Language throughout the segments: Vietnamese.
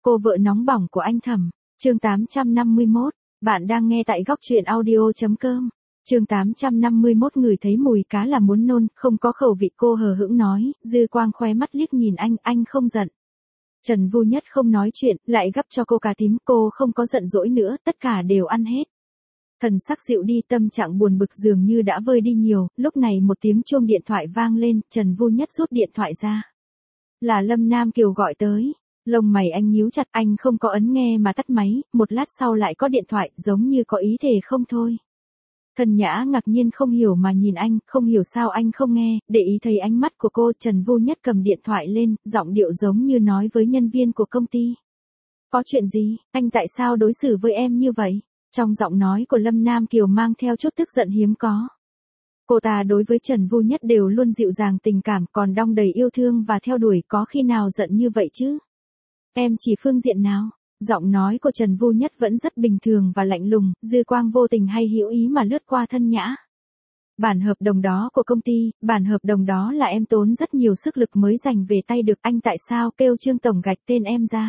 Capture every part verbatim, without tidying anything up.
Cô vợ nóng bỏng của anh Thẩm, chương tám trăm năm mươi mốt, bạn đang nghe tại góc truyện audio.com, chương tám trăm năm mươi mốt người thấy mùi cá là muốn nôn, không có khẩu vị cô hờ hững nói, dư quang khóe mắt liếc nhìn anh, anh không giận. Trần Vu Nhất không nói chuyện, lại gắp cho cô cà tím, cô không có giận dỗi nữa, tất cả đều ăn hết. Thần sắc dịu đi, tâm trạng buồn bực dường như đã vơi đi nhiều, lúc này một tiếng chuông điện thoại vang lên, Trần Vu Nhất rút điện thoại ra. Là Lâm Nam Kiều gọi tới. Lông mày anh nhíu chặt, anh không có ấn nghe mà tắt máy, một lát sau lại có điện thoại, giống như có ý thề không thôi. Thần Nhã ngạc nhiên không hiểu mà nhìn anh, không hiểu sao anh không nghe, để ý thấy ánh mắt của cô. Trần Vu Nhất cầm điện thoại lên, giọng điệu giống như nói với nhân viên của công ty. Có chuyện gì, anh tại sao đối xử với em như vậy? Trong giọng nói của Lâm Nam Kiều mang theo chút tức giận hiếm có. Cô ta đối với Trần Vu Nhất đều luôn dịu dàng tình cảm, còn đong đầy yêu thương và theo đuổi, có khi nào giận như vậy chứ? Em chỉ phương diện nào? Giọng nói của Trần Vu Nhất vẫn rất bình thường và lạnh lùng, dư quang vô tình hay hữu ý mà lướt qua Thân Nhã. Bản hợp đồng đó của công ty, bản hợp đồng đó là em tốn rất nhiều sức lực mới giành về tay được, anh tại sao kêu Trương Tổng gạch tên em ra?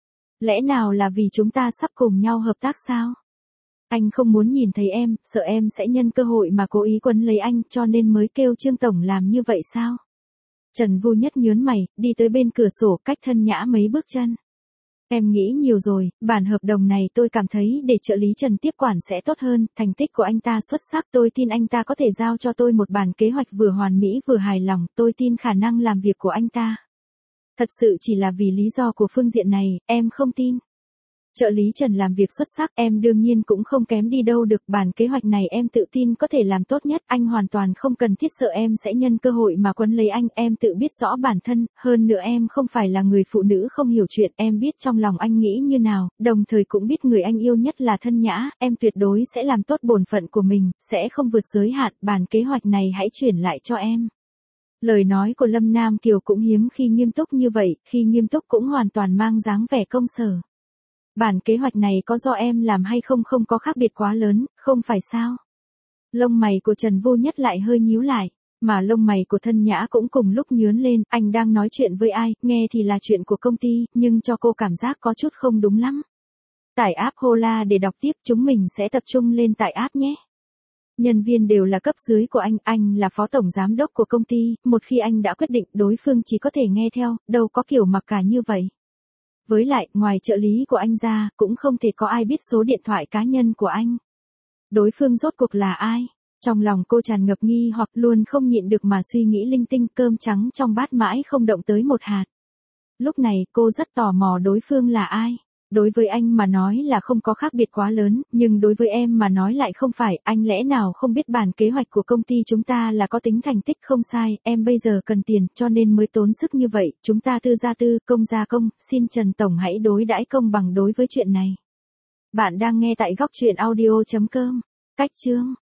Lẽ nào là vì chúng ta sắp cùng nhau hợp tác sao? Anh không muốn nhìn thấy em, sợ em sẽ nhân cơ hội mà cố ý quấn lấy anh, cho nên mới kêu Trương Tổng làm như vậy sao? Trần Vu Nhất nhớn mày, đi tới bên cửa sổ cách Thân Nhã mấy bước chân. Em nghĩ nhiều rồi, bản hợp đồng này tôi cảm thấy để trợ lý Trần tiếp quản sẽ tốt hơn, thành tích của anh ta xuất sắc, tôi tin anh ta có thể giao cho tôi một bản kế hoạch vừa hoàn mỹ vừa hài lòng, tôi tin khả năng làm việc của anh ta. Thật sự chỉ là vì lý do của phương diện này, em không tin. Trợ lý Trần làm việc xuất sắc, em đương nhiên cũng không kém đi đâu được, bản kế hoạch này em tự tin có thể làm tốt nhất, anh hoàn toàn không cần thiết sợ em sẽ nhân cơ hội mà quấn lấy anh, em tự biết rõ bản thân, hơn nữa em không phải là người phụ nữ không hiểu chuyện, em biết trong lòng anh nghĩ như nào, đồng thời cũng biết người anh yêu nhất là Thân Nhã, em tuyệt đối sẽ làm tốt bổn phận của mình, sẽ không vượt giới hạn, bản kế hoạch này hãy chuyển lại cho em. Lời nói của Lâm Nam Kiều cũng hiếm khi nghiêm túc như vậy, khi nghiêm túc cũng hoàn toàn mang dáng vẻ công sở. Bản kế hoạch này có do em làm hay không không có khác biệt quá lớn, không phải sao? Lông mày của Trần Vu Nhất lại hơi nhíu lại, mà lông mày của Thân Nhã cũng cùng lúc nhướng lên, anh đang nói chuyện với ai, nghe thì là chuyện của công ty, nhưng cho cô cảm giác có chút không đúng lắm. Tải app Hola để đọc tiếp, chúng mình sẽ tập trung lên tải app nhé. Nhân viên đều là cấp dưới của anh, anh là phó tổng giám đốc của công ty, một khi anh đã quyết định đối phương chỉ có thể nghe theo, đâu có kiểu mặc cả như vậy. Với lại, ngoài trợ lý của anh ra, cũng không thể có ai biết số điện thoại cá nhân của anh. Đối phương rốt cuộc là ai? Trong lòng cô tràn ngập nghi hoặc luôn không nhịn được mà suy nghĩ linh tinh, cơm trắng trong bát mãi không động tới một hạt. Lúc này cô rất tò mò đối phương là ai. Đối với anh mà nói là không có khác biệt quá lớn, nhưng đối với em mà nói lại không phải, anh lẽ nào không biết bản kế hoạch của công ty chúng ta là có tính thành tích không sai, em bây giờ cần tiền, cho nên mới tốn sức như vậy, chúng ta tư gia tư, công gia công, xin Trần Tổng hãy đối đãi công bằng đối với chuyện này. Bạn đang nghe tại góc truyện audio.com, cách chương.